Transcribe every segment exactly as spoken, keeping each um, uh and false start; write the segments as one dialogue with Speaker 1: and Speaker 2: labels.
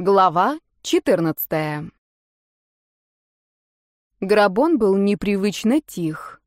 Speaker 1: Глава четырнадцатая. Грабон был непривычно тих.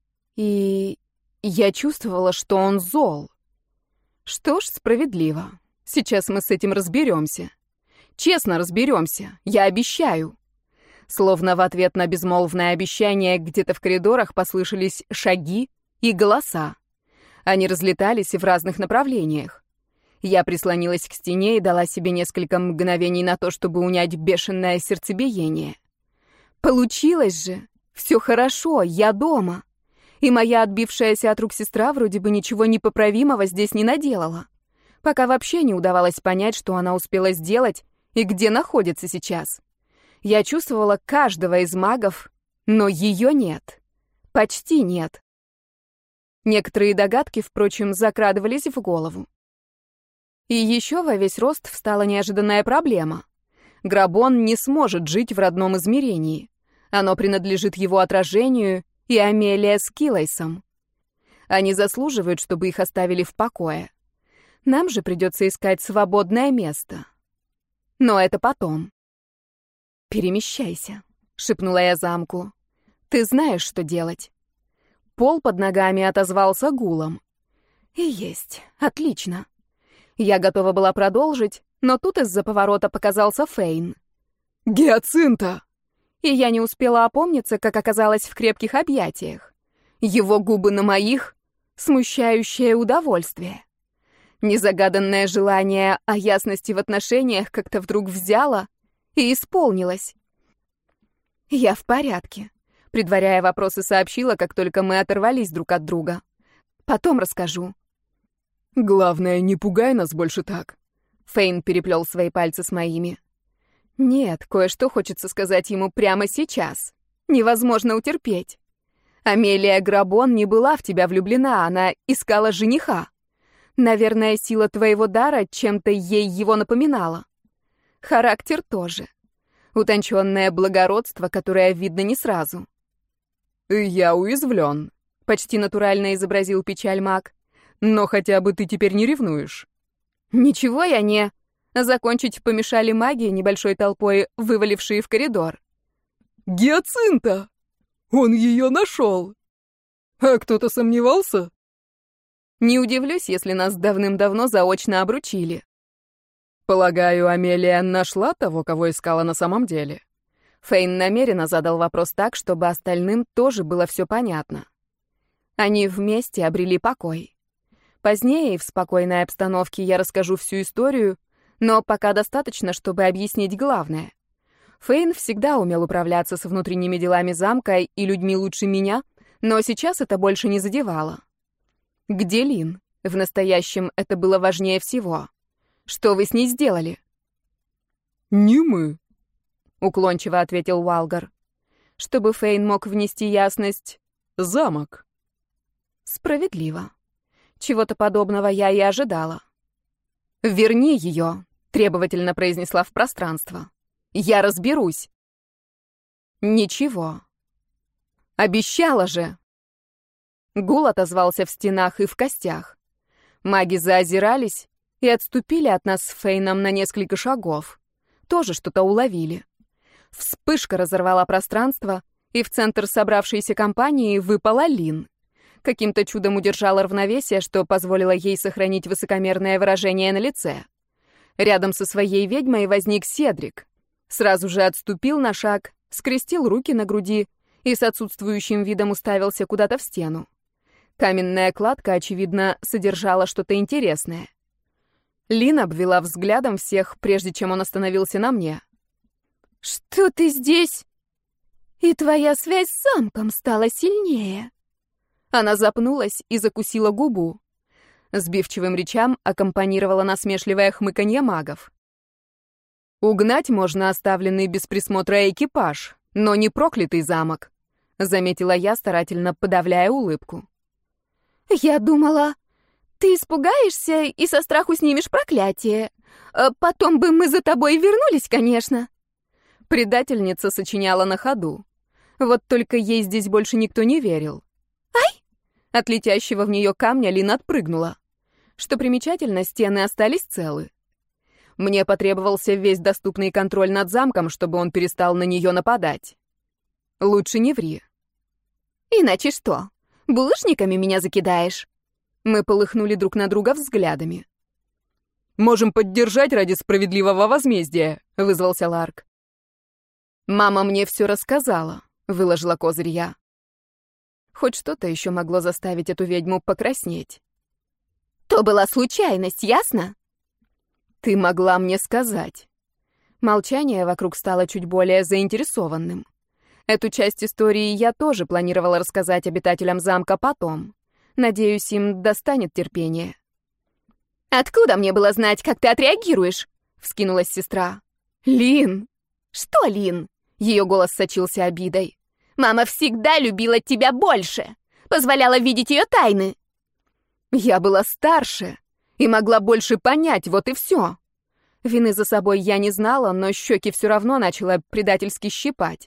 Speaker 1: И я чувствовала, что он зол. Что ж, справедливо. Сейчас мы с этим разберемся. Честно разберемся, я обещаю. Словно в ответ на безмолвное обещание где-то в коридорах послышались шаги и голоса. Они разлетались в разных направлениях. Я прислонилась к стене и дала себе несколько мгновений на то, чтобы унять бешеное сердцебиение. Получилось же! Все хорошо, я дома. И моя отбившаяся от рук сестра вроде бы ничего непоправимого здесь не наделала. Пока вообще не удавалось понять, что она успела сделать и где находится сейчас. Я чувствовала каждого из магов, но ее нет. Почти нет. Некоторые догадки, впрочем, закрадывались в голову. И еще во весь рост встала неожиданная проблема. Грабон не сможет жить в родном измерении. Оно принадлежит его отражению и Амелия с Килайсом. Они заслуживают, чтобы их оставили в покое. Нам же придется искать свободное место. Но это потом. «Перемещайся», — шепнула я замку. «Ты знаешь, что делать». Пол под ногами отозвался гулом. И есть. Отлично. Я готова была продолжить, но тут из-за поворота показался Фейн. «Гиацинта!» И я не успела опомниться, как оказалась в крепких объятиях. Его губы на моих — смущающее удовольствие. Незагаданное желание о ясности в отношениях как-то вдруг взяло и исполнилось. «Я в порядке», — предваряя вопросы, сообщила, как только мы оторвались друг от друга. «Потом расскажу».
Speaker 2: «Главное, не пугай нас больше так».
Speaker 1: Фейн переплел свои пальцы с моими. «Нет, кое-что хочется сказать ему прямо сейчас. Невозможно утерпеть. Амелия Грабон не была в тебя влюблена, она искала жениха. Наверное, сила твоего дара чем-то ей его напоминала. Характер тоже. Утонченное благородство, которое видно не сразу».
Speaker 2: «Я уязвлен», — почти натурально изобразил печаль маг. «Но хотя бы ты теперь не ревнуешь».
Speaker 1: «Ничего я не...» Закончить помешали маги, небольшой толпой вывалившие в коридор.
Speaker 2: «Гиацинта! Он ее нашел! А кто-то сомневался?»
Speaker 1: Не удивлюсь, если нас давным-давно заочно обручили.
Speaker 2: «Полагаю, Амелия нашла того, кого искала на самом деле?»
Speaker 1: Фейн намеренно задал вопрос так, чтобы остальным тоже было все понятно. Они вместе обрели покой. Позднее, в спокойной обстановке, я расскажу всю историю, но пока достаточно, чтобы объяснить главное. Фейн всегда умел управляться с внутренними делами замка и людьми лучше меня, но сейчас это больше не задевало. Где Лин? В настоящем это было важнее всего. Что вы с ней сделали?
Speaker 2: «Не мы»,
Speaker 1: — уклончиво ответил Уалгар. Чтобы Фейн мог внести ясность.
Speaker 2: «Замок».
Speaker 1: Справедливо. Чего-то подобного я и ожидала. «Верни ее», — требовательно произнесла в пространство. «Я разберусь». «Ничего». «Обещала же». Гул отозвался в стенах и в костях. Маги заозирались и отступили от нас с Фейном на несколько шагов. Тоже что-то уловили. Вспышка разорвала пространство, и в центр собравшейся компании выпала Лин. Каким-то чудом удержала равновесие, что позволило ей сохранить высокомерное выражение на лице. Рядом со своей ведьмой возник Седрик. Сразу же отступил на шаг, скрестил руки на груди и с отсутствующим видом уставился куда-то в стену. Каменная кладка, очевидно, содержала что-то интересное. Лин обвела взглядом всех, прежде чем он остановился на мне. «Что ты здесь? И твоя связь с замком стала сильнее». Она запнулась и закусила губу. Сбивчивым речам аккомпанировало насмешливое хмыканье магов. «Угнать можно оставленный без присмотра экипаж, но не проклятый замок», — заметила я, старательно подавляя улыбку. «Я думала, ты испугаешься и со страху снимешь проклятие. Потом бы мы за тобой вернулись, конечно». Предательница сочиняла на ходу. Вот только ей здесь больше никто не верил. От летящего в нее камня Лин отпрыгнула. Что примечательно, стены остались целы. Мне потребовался весь доступный контроль над замком, чтобы он перестал на нее нападать. Лучше не ври.
Speaker 2: Иначе что? Булыжниками меня закидаешь?
Speaker 1: Мы полыхнули друг на друга взглядами. «Можем поддержать ради справедливого возмездия», — вызвался Ларк. «Мама мне все рассказала», — выложила козырь я. Хоть что-то еще могло заставить эту ведьму покраснеть.
Speaker 2: То была случайность, ясно?
Speaker 1: Ты могла мне сказать. Молчание вокруг стало чуть более заинтересованным. Эту часть истории я тоже планировала рассказать обитателям замка потом. Надеюсь, им достанет терпения.
Speaker 2: «Откуда мне было знать, как ты отреагируешь?» — вскинулась сестра.
Speaker 1: «Лин!»
Speaker 2: «Что, Лин?» — ее голос сочился обидой. «Мама всегда любила тебя больше, позволяла видеть ее тайны».
Speaker 1: «Я была старше и могла больше понять, вот и все. Вины за собой я не знала, но щеки все равно начала предательски щипать».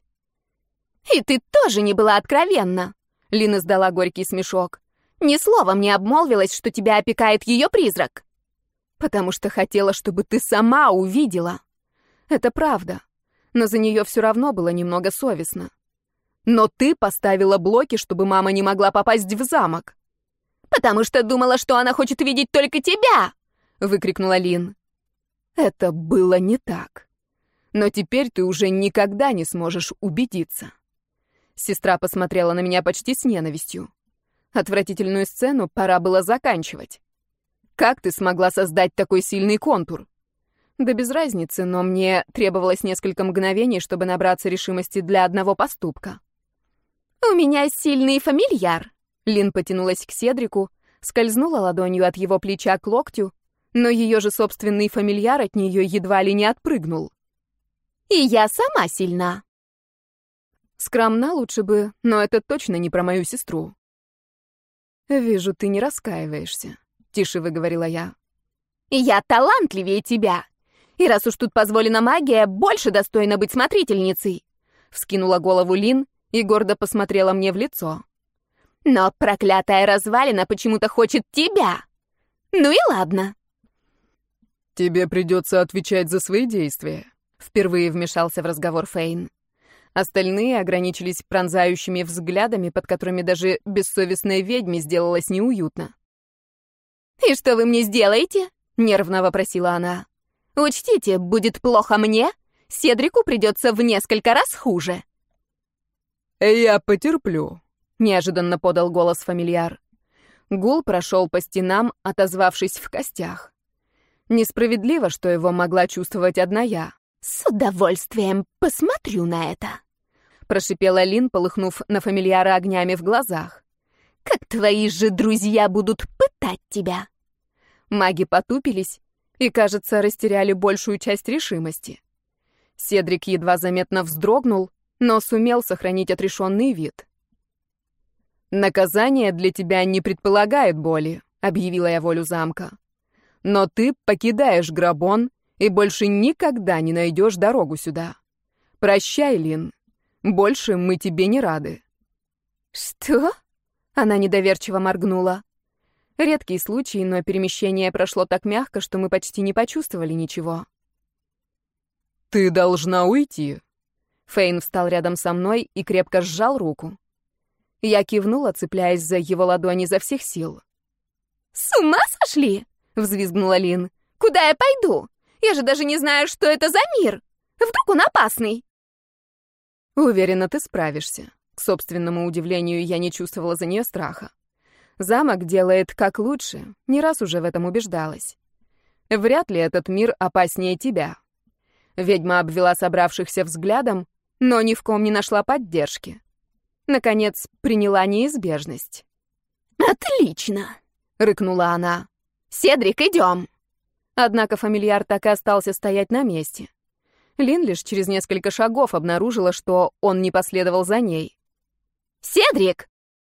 Speaker 2: «И ты тоже не была откровенна!» — Лин издала горький смешок. «Ни словом не обмолвилась, что тебя опекает ее призрак».
Speaker 1: «Потому что хотела, чтобы ты сама увидела. Это правда, но за нее все равно было немного совестно. Но ты поставила блоки, чтобы мама не могла попасть в замок».
Speaker 2: «Потому что думала, что она хочет видеть только тебя!»
Speaker 1: — выкрикнула Лин. «Это было не так. Но теперь ты уже никогда не сможешь убедиться». Сестра посмотрела на меня почти с ненавистью. Отвратительную сцену пора было заканчивать. «Как ты смогла создать такой сильный контур?» Да без разницы, но мне требовалось несколько мгновений, чтобы набраться решимости для одного поступка.
Speaker 2: «У меня сильный фамильяр».
Speaker 1: Лин потянулась к Седрику, скользнула ладонью от его плеча к локтю, но ее же собственный фамильяр от нее едва ли не отпрыгнул.
Speaker 2: «И я сама сильна».
Speaker 1: Скромна лучше бы, но это точно не про мою сестру. «Вижу, ты не раскаиваешься», — тише выговорила я.
Speaker 2: «Я талантливее тебя. И раз уж тут позволена магия, больше достойна быть смотрительницей», — вскинула голову Лин и гордо посмотрела мне в лицо. «Но проклятая развалина почему-то хочет тебя. Ну и ладно».
Speaker 1: «Тебе придется отвечать за свои действия», — впервые вмешался в разговор Фейн. Остальные ограничились пронзающими взглядами, под которыми даже бессовестной ведьме сделалось неуютно.
Speaker 2: «И что вы мне сделаете?» — нервно вопросила она. «Учтите, будет плохо мне, Седрику придется в несколько раз хуже».
Speaker 1: «Я потерплю», — неожиданно подал голос фамильяр. Гул прошел по стенам, отозвавшись в костях. Несправедливо, что его могла чувствовать одна я.
Speaker 2: «С удовольствием посмотрю на это», —
Speaker 1: прошипела Лин, полыхнув на фамильяра огнями в глазах.
Speaker 2: «Как твои же друзья будут пытать тебя».
Speaker 1: Маги потупились и, кажется, растеряли большую часть решимости. Седрик едва заметно вздрогнул, но сумел сохранить отрешенный вид. «Наказание для тебя не предполагает боли», — объявила я волю замка. «Но ты покидаешь Грабон и больше никогда не найдешь дорогу сюда. Прощай, Лин. Больше мы тебе не рады».
Speaker 2: «Что?» — она недоверчиво моргнула.
Speaker 1: Редкий случай, но перемещение прошло так мягко, что мы почти не почувствовали ничего. «Ты должна уйти». Фейн встал рядом со мной и крепко сжал руку. Я кивнула, цепляясь за его ладони изо всех сил.
Speaker 2: «С ума сошли?» — взвизгнула Лин. «Куда я пойду? Я же даже не знаю, что это за мир. Вдруг он опасный?»
Speaker 1: «Уверена, ты справишься». К собственному удивлению, я не чувствовала за нее страха. Замок делает как лучше, не раз уже в этом убеждалась. Вряд ли этот мир опаснее тебя. Ведьма обвела собравшихся взглядом, но ни в ком не нашла поддержки. Наконец, приняла неизбежность.
Speaker 2: «Отлично!» — рыкнула она. «Седрик, идем!»
Speaker 1: Однако фамильяр так и остался стоять на месте. Лин лишь через несколько шагов обнаружила, что он не последовал за ней.
Speaker 2: «Седрик!»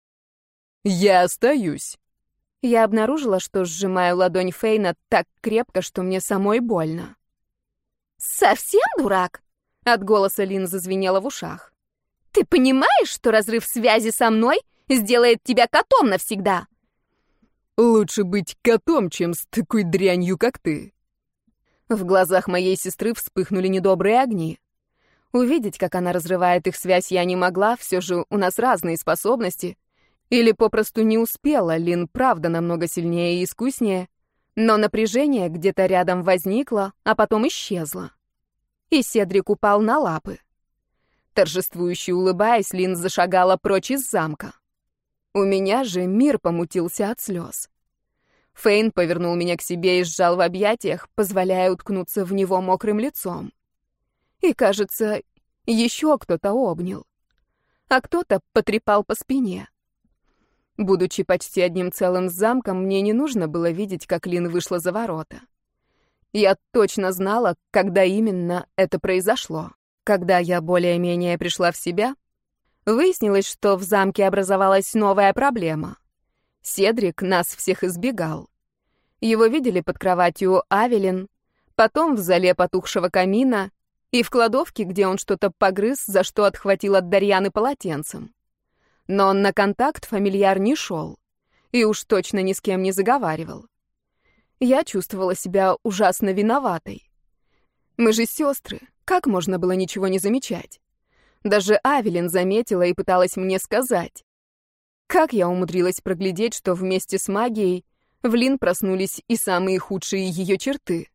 Speaker 1: «Я остаюсь!» Я обнаружила, что сжимаю ладонь Фейна так крепко, что мне самой больно.
Speaker 2: «Совсем дурак?» — от голоса Лин зазвенело в ушах. «Ты понимаешь, что разрыв связи со мной сделает тебя котом навсегда?»
Speaker 1: «Лучше быть котом, чем с такой дрянью, как ты». В глазах моей сестры вспыхнули недобрые огни. Увидеть, как она разрывает их связь, я не могла, все же у нас разные способности. Или попросту не успела, Лин правда намного сильнее и искуснее, но напряжение где-то рядом возникло, а потом исчезло. И Седрик упал на лапы. Торжествующе улыбаясь, Лин зашагала прочь из замка. У меня же мир помутился от слез. Фейн повернул меня к себе и сжал в объятиях, позволяя уткнуться в него мокрым лицом. И, кажется, еще кто-то обнял, а кто-то потрепал по спине. Будучи почти одним целым с замком, мне не нужно было видеть, как Лин вышла за ворота. Я точно знала, когда именно это произошло. Когда я более-менее пришла в себя, выяснилось, что в замке образовалась новая проблема. Седрик нас всех избегал. Его видели под кроватью Авелин, потом в зале потухшего камина и в кладовке, где он что-то погрыз, за что отхватил от Дарьяны полотенцем. Но на контакт фамильяр не шел и уж точно ни с кем не заговаривал. Я чувствовала себя ужасно виноватой. Мы же сестры, как можно было ничего не замечать? Даже Авелин заметила и пыталась мне сказать. Как я умудрилась проглядеть, что вместе с магией в Лин проснулись и самые худшие ее черты?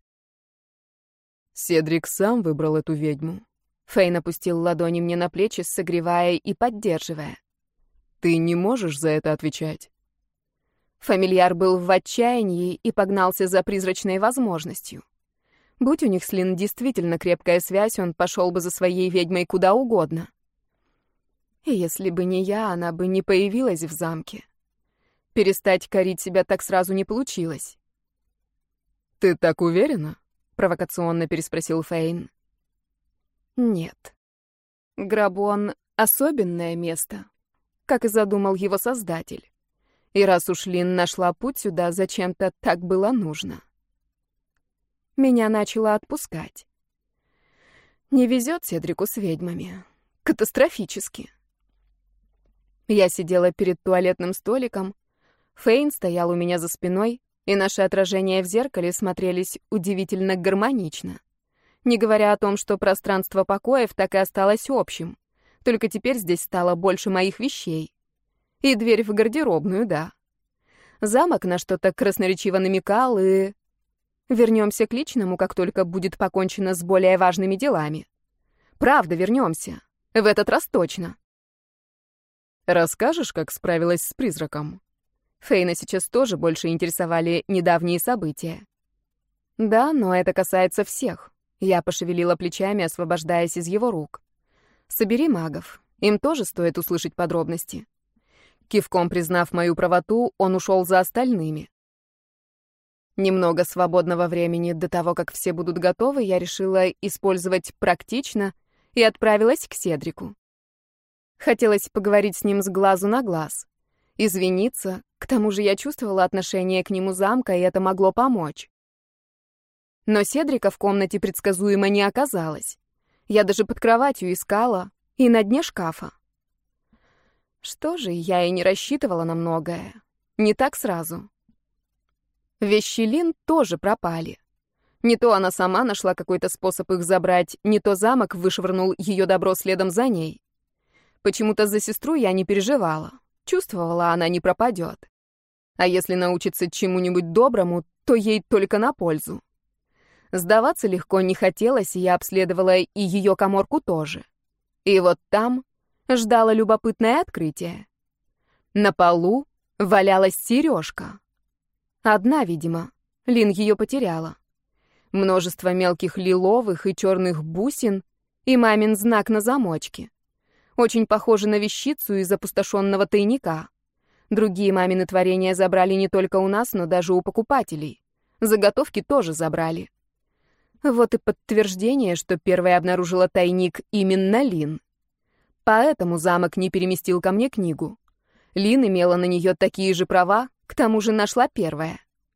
Speaker 3: Седрик сам выбрал эту ведьму.
Speaker 1: Фейн опустил ладони мне на плечи, согревая и поддерживая.
Speaker 3: Ты не можешь за это отвечать.
Speaker 1: Фамильяр был в отчаянии и погнался за призрачной возможностью. Будь у них с Лин действительно крепкая связь, он пошел бы за своей ведьмой куда угодно. И если бы не я, она бы не появилась в замке. Перестать корить себя так сразу не получилось.
Speaker 3: «Ты так уверена?»
Speaker 1: — провокационно переспросил Фейн. «Нет. Грабон — особенное место, как и задумал его создатель. И раз уж Лин нашла путь сюда, зачем-то так было нужно». Меня начало отпускать. Не везет Седрику с ведьмами. Катастрофически. Я сидела перед туалетным столиком, Фейн стоял у меня за спиной, и наши отражения в зеркале смотрелись удивительно гармонично. Не говоря о том, что пространство покоев так и осталось общим, только теперь здесь стало больше моих вещей. И дверь в гардеробную, да. Замок на что-то красноречиво намекал, и... Вернемся к личному, как только будет покончено с более важными делами. Правда, вернемся. В этот раз точно.
Speaker 3: Расскажешь, как справилась с призраком?
Speaker 1: Фейна сейчас тоже больше интересовали недавние события. Да, но это касается всех. Я пошевелила плечами, освобождаясь из его рук. Собери магов. Им тоже стоит услышать подробности. Кивком признав мою правоту, он ушел за остальными. Немного свободного времени до того, как все будут готовы, я решила использовать практично и отправилась к Седрику. Хотелось поговорить с ним с глазу на глаз, извиниться, к тому же я чувствовала отношение к нему замка, и это могло помочь. Но Седрика в комнате предсказуемо не оказалось. Я даже под кроватью искала и на дне шкафа. Что же, я и не рассчитывала на многое. Не так сразу. Вещи Лин тоже пропали. Не то она сама нашла какой-то способ их забрать, не то замок вышвырнул ее добро следом за ней. Почему-то за сестру я не переживала. Чувствовала, она не пропадет. А если научиться чему-нибудь доброму, то ей только на пользу. Сдаваться легко не хотелось, и я обследовала и ее каморку тоже. И вот там ждало любопытное открытие. На полу валялась сережка. Одна, видимо. Лин ее потеряла. Множество мелких лиловых и черных бусин и мамин знак на замочке. Очень похоже на вещицу из опустошенного тайника. Другие мамины творения забрали не только у нас, но даже у покупателей. Заготовки тоже забрали. Вот и подтверждение, что первой обнаружила тайник именно Лин. Поэтому замок не переместил ко мне книгу. Лин имела на нее такие же права, к тому же нашла первая.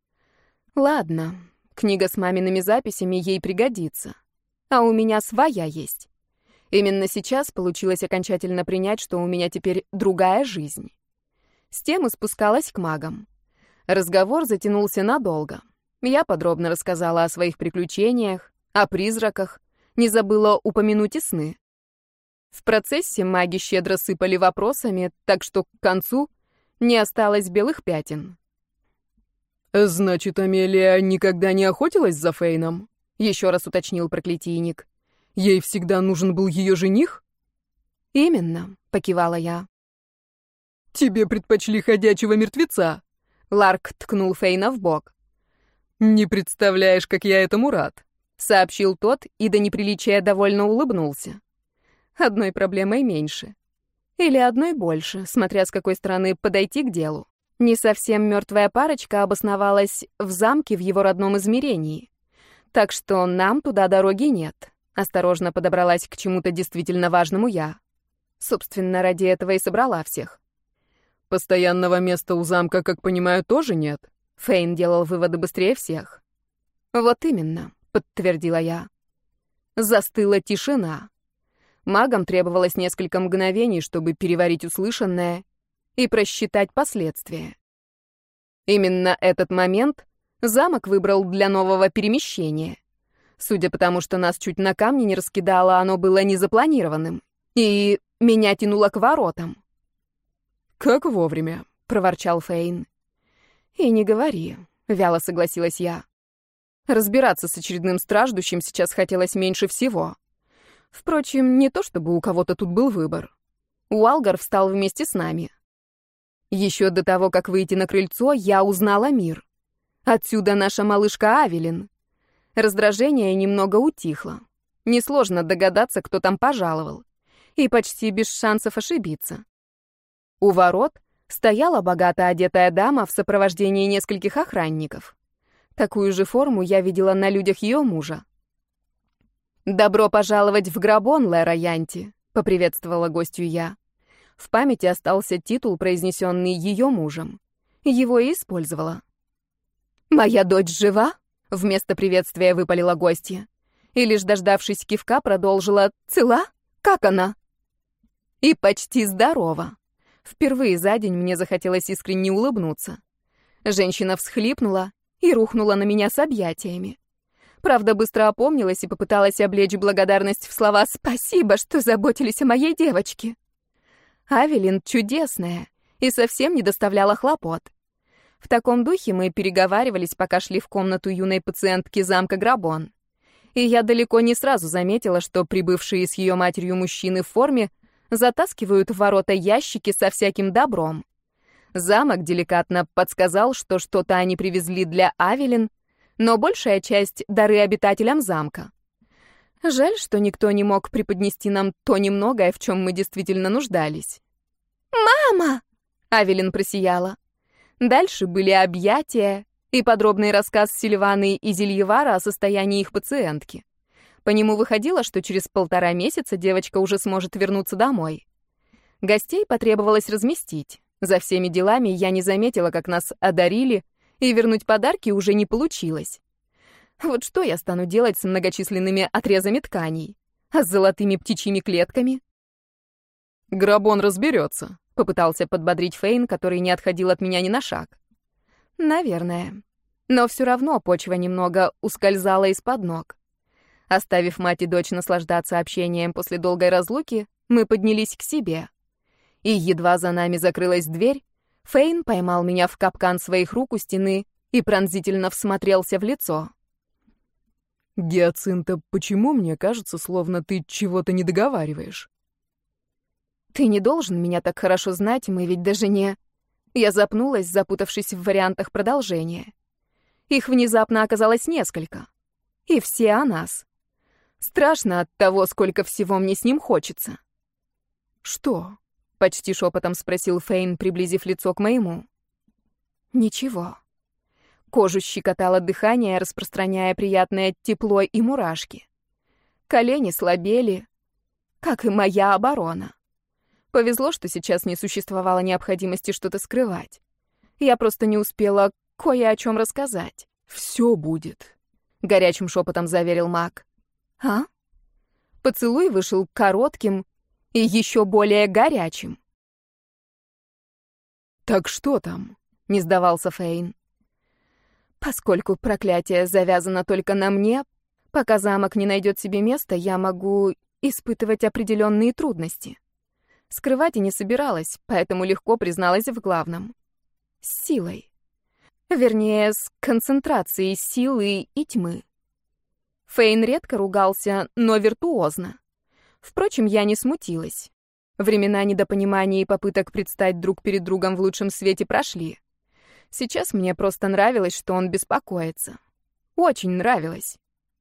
Speaker 1: Ладно, книга с мамиными записями ей пригодится. А у меня своя есть. Именно сейчас получилось окончательно принять, что у меня теперь другая жизнь. С тем и спускалась к магам. Разговор затянулся надолго. Я подробно рассказала о своих приключениях, о призраках, не забыла упомянуть и сны. В процессе маги щедро сыпали вопросами, так что к концу не осталось белых пятен.
Speaker 3: «Значит, Амелия никогда не охотилась за Фейном?»
Speaker 1: — еще раз уточнил проклятийник.
Speaker 3: «Ей всегда нужен был ее жених?»
Speaker 1: «Именно», — покивала я.
Speaker 3: «Тебе предпочли ходячего мертвеца?»
Speaker 1: Ларк ткнул Фейна в бок.
Speaker 3: «Не представляешь, как я этому рад»,
Speaker 1: — сообщил тот и до неприличия довольно улыбнулся. Одной проблемой меньше. Или одной больше, смотря с какой стороны подойти к делу. Не совсем мертвая парочка обосновалась в замке в его родном измерении. Так что нам туда дороги нет. Осторожно подобралась к чему-то действительно важному я. Собственно, ради этого и собрала всех.
Speaker 3: «Постоянного места у замка, как понимаю, тоже нет?»
Speaker 1: Фейн делал выводы быстрее всех. «Вот именно», — подтвердила я. Застыла тишина. Магам требовалось несколько мгновений, чтобы переварить услышанное и просчитать последствия. Именно этот момент замок выбрал для нового перемещения. Судя по тому, что нас чуть на камни не раскидало, оно было незапланированным. И меня тянуло к воротам.
Speaker 3: «Как вовремя»,
Speaker 1: — проворчал Фейн. «И не говори», — вяло согласилась я. Разбираться с очередным страждущим сейчас хотелось меньше всего. Впрочем, не то чтобы у кого-то тут был выбор. Уалгар встал вместе с нами. Еще до того, как выйти на крыльцо, я узнала мир. Отсюда наша малышка Авелин. Раздражение немного утихло. Несложно догадаться, кто там пожаловал. И почти без шансов ошибиться. У ворот стояла богато одетая дама в сопровождении нескольких охранников. Такую же форму я видела на людях ее мужа. «Добро пожаловать в Грабон, Лера Янти», — поприветствовала гостью я. В памяти остался титул, произнесенный ее мужем. Его и использовала. «Моя дочь жива?» — вместо приветствия выпалила гостья. И лишь дождавшись кивка, продолжила: «Цела? Как она?» «И почти здорова». Впервые за день мне захотелось искренне улыбнуться. Женщина всхлипнула и рухнула на меня с объятиями. Правда, быстро опомнилась и попыталась облечь благодарность в слова «спасибо, что заботились о моей девочке». Авелин чудесная и совсем не доставляла хлопот. В таком духе мы переговаривались, пока шли в комнату юной пациентки замка Грабон. И я далеко не сразу заметила, что прибывшие с ее матерью мужчины в форме затаскивают в ворота ящики со всяким добром. Замок деликатно подсказал, что что-то они привезли для Авелин, но большая часть — дары обитателям замка. Жаль, что никто не мог преподнести нам то немногое, в чем мы действительно нуждались. «Мама!» — Авелин просияла. Дальше были объятия и подробный рассказ Сильваны и Зельевара о состоянии их пациентки. По нему выходило, что через полтора месяца девочка уже сможет вернуться домой. Гостей потребовалось разместить. За всеми делами я не заметила, как нас одарили, и вернуть подарки уже не получилось. Вот что я стану делать с многочисленными отрезами тканей? А с золотыми птичьими клетками?
Speaker 3: «Грабон разберется», —
Speaker 1: попытался подбодрить Фейн, который не отходил от меня ни на шаг. Наверное. Но все равно почва немного ускользала из-под ног. Оставив мать и дочь наслаждаться общением после долгой разлуки, мы поднялись к себе. И едва за нами закрылась дверь, Фейн поймал меня в капкан своих рук у стены и пронзительно всмотрелся в лицо.
Speaker 3: «Гиацинта, почему мне кажется, словно ты чего-то не договариваешь?»
Speaker 1: «Ты не должен меня так хорошо знать, мы ведь даже не...» Я запнулась, запутавшись в вариантах продолжения. Их внезапно оказалось несколько. И все о нас. Страшно от того, сколько всего мне с ним хочется.
Speaker 3: «Что?»
Speaker 1: — почти шепотом спросил Фейн, приблизив лицо к моему. «Ничего». Кожу щекотало дыхание, распространяя приятное тепло и мурашки. Колени слабели, как и моя оборона. Повезло, что сейчас не существовало необходимости что-то скрывать. Я просто не успела кое о чем рассказать.
Speaker 3: «Все будет»,
Speaker 1: — горячим шепотом заверил маг. «А?» Поцелуй вышел коротким и еще более горячим.
Speaker 3: «Так что там?»
Speaker 1: — не сдавался Фейн. Поскольку проклятие завязано только на мне, пока замок не найдет себе места, я могу испытывать определенные трудности. Скрывать и не собиралась, поэтому легко призналась в главном. С силой. Вернее, с концентрацией силы и тьмы. Фейн редко ругался, но виртуозно. Впрочем, я не смутилась. Времена недопонимания и попыток предстать друг перед другом в лучшем свете прошли. Сейчас мне просто нравилось, что он беспокоится. Очень нравилось.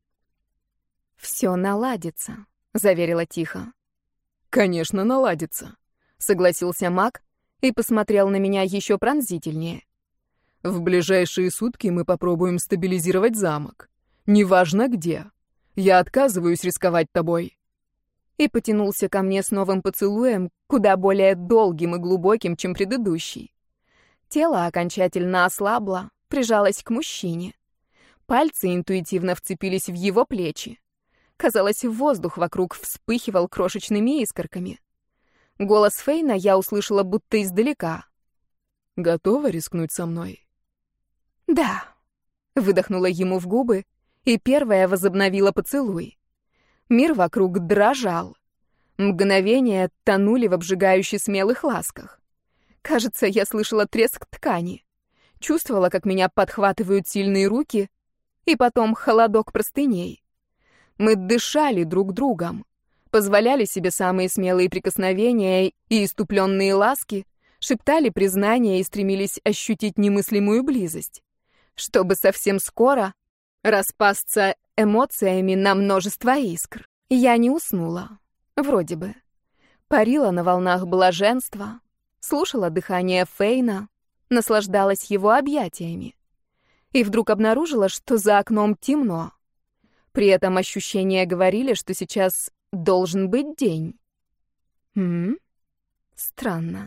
Speaker 1: «Все наладится», — заверила тихо.
Speaker 3: «Конечно, наладится», — согласился маг и посмотрел на меня еще пронзительнее. «В ближайшие сутки мы попробуем стабилизировать замок. Неважно где. Я отказываюсь рисковать тобой».
Speaker 1: И потянулся ко мне с новым поцелуем, куда более долгим и глубоким, чем предыдущий. Тело окончательно ослабло, прижалось к мужчине. Пальцы интуитивно вцепились в его плечи. Казалось, воздух вокруг вспыхивал крошечными искорками. Голос Фейна я услышала будто издалека.
Speaker 3: «Готова рискнуть со мной?»
Speaker 1: «Да», — выдохнула ему в губы, и первая возобновила поцелуй. Мир вокруг дрожал. Мгновения тонули в обжигающе смелых ласках. Кажется, я слышала треск ткани. Чувствовала, как меня подхватывают сильные руки, и потом холодок простыней. Мы дышали друг другом, позволяли себе самые смелые прикосновения и иступленные ласки, шептали признания и стремились ощутить немыслимую близость, чтобы совсем скоро распасться эмоциями на множество искр. Я не уснула. Вроде бы. Парила на волнах блаженства, слушала дыхание Фейна, наслаждалась его объятиями. И вдруг обнаружила, что за окном темно. При этом ощущения говорили, что сейчас должен быть день. Хм? Странно.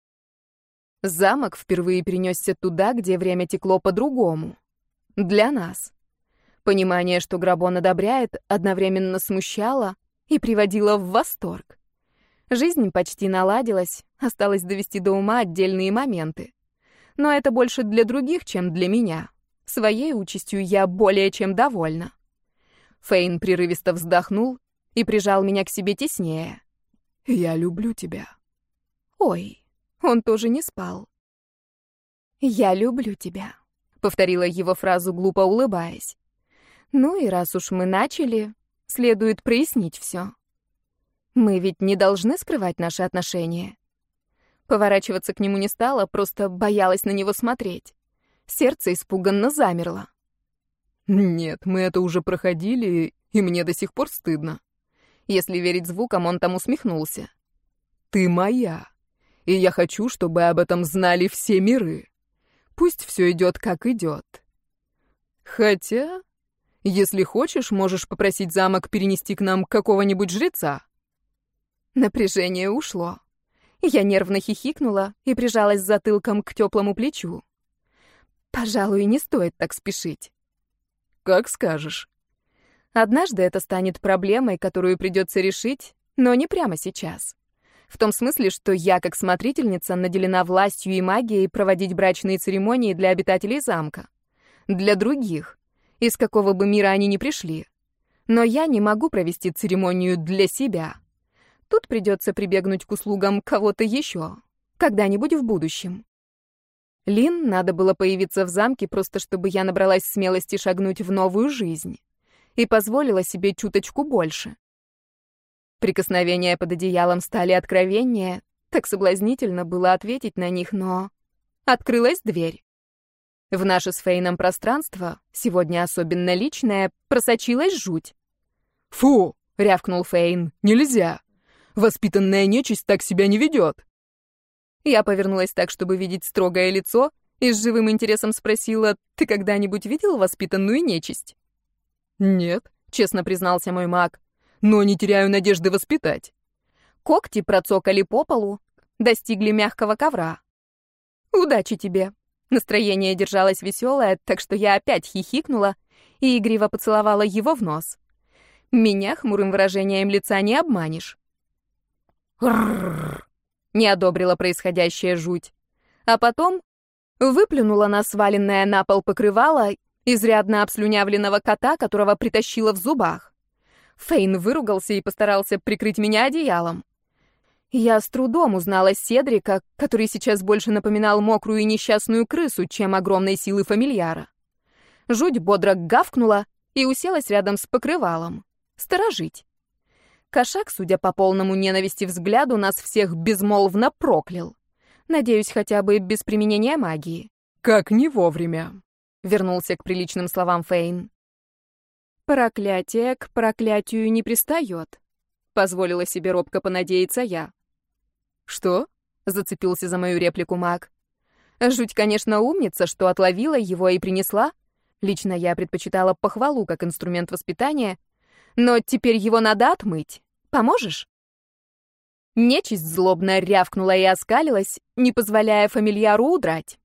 Speaker 1: Замок впервые перенесся туда, где время текло по-другому. Для нас. Понимание, что Грабон одобряет, одновременно смущало и приводило в восторг. Жизнь почти наладилась, осталось довести до ума отдельные моменты. Но это больше для других, чем для меня. Своей участью я более чем довольна. Фейн прерывисто вздохнул и прижал меня к себе теснее.
Speaker 3: «Я люблю тебя».
Speaker 1: Ой, он тоже не спал. «Я люблю тебя», — повторила его фразу, глупо улыбаясь. Ну и раз уж мы начали, следует прояснить все. Мы ведь не должны скрывать наши отношения. Поворачиваться к нему не стала, просто боялась на него смотреть. Сердце испуганно замерло.
Speaker 3: «Нет, мы это уже проходили, и мне до сих пор стыдно».
Speaker 1: Если верить звукам, он там усмехнулся.
Speaker 3: «Ты моя, и я хочу, чтобы об этом знали все миры. Пусть все идет, как идет. Хотя, если хочешь, можешь попросить замок перенести к нам какого-нибудь жреца».
Speaker 1: Напряжение ушло. Я нервно хихикнула и прижалась затылком к теплому плечу. Пожалуй, не стоит так спешить.
Speaker 3: «Как скажешь».
Speaker 1: Однажды это станет проблемой, которую придется решить, но не прямо сейчас. В том смысле, что я, как смотрительница, наделена властью и магией проводить брачные церемонии для обитателей замка. Для других, из какого бы мира они ни пришли. Но я не могу провести церемонию для себя. Тут придется прибегнуть к услугам кого-то еще, когда-нибудь в будущем. Лин надо было появиться в замке, просто чтобы я набралась смелости шагнуть в новую жизнь и позволила себе чуточку больше. Прикосновения под одеялом стали откровеннее, так соблазнительно было ответить на них, но... Открылась дверь. В наше с Фейном пространство, сегодня особенно личное, просочилась жуть.
Speaker 3: «Фу!» — рявкнул Фейн. «Нельзя! Воспитанная нечисть так себя не ведет!»
Speaker 1: Я повернулась так, чтобы видеть строгое лицо, и с живым интересом спросила: «Ты когда-нибудь видел воспитанную нечисть?»
Speaker 3: «Нет», — честно признался мой маг, «но не теряю надежды воспитать».
Speaker 1: Когти процокали по полу, достигли мягкого ковра. «Удачи тебе!» Настроение держалось веселое, так что я опять хихикнула и игриво поцеловала его в нос. Меня хмурым выражением лица не обманешь. «Ррррр!» — не одобрила происходящее жуть. А потом Выплюнула на сваленное на пол покрывало изрядно обслюнявленного кота, которого притащила в зубах. Фейн выругался и постарался прикрыть меня одеялом. Я с трудом узнала Седрика, который сейчас больше напоминал мокрую и несчастную крысу, чем огромной силы фамильяра. Жуть бодро гавкнула и уселась рядом с покрывалом. Сторожить. Кошак, судя по полному ненависти взгляду, нас всех безмолвно проклял. Надеюсь, хотя бы без применения магии.
Speaker 3: «Как не вовремя»,
Speaker 1: — вернулся к приличным словам Фейн. «Проклятие к проклятию не пристает», — позволила себе робко понадеяться я.
Speaker 3: «Что?»
Speaker 1: — зацепился за мою реплику маг. Жуть, конечно, умница, что отловила его и принесла. Лично я предпочитала похвалу как инструмент воспитания, но теперь его надо отмыть. Поможешь? Нечисть злобно рявкнула и оскалилась, не позволяя фамильяру удрать.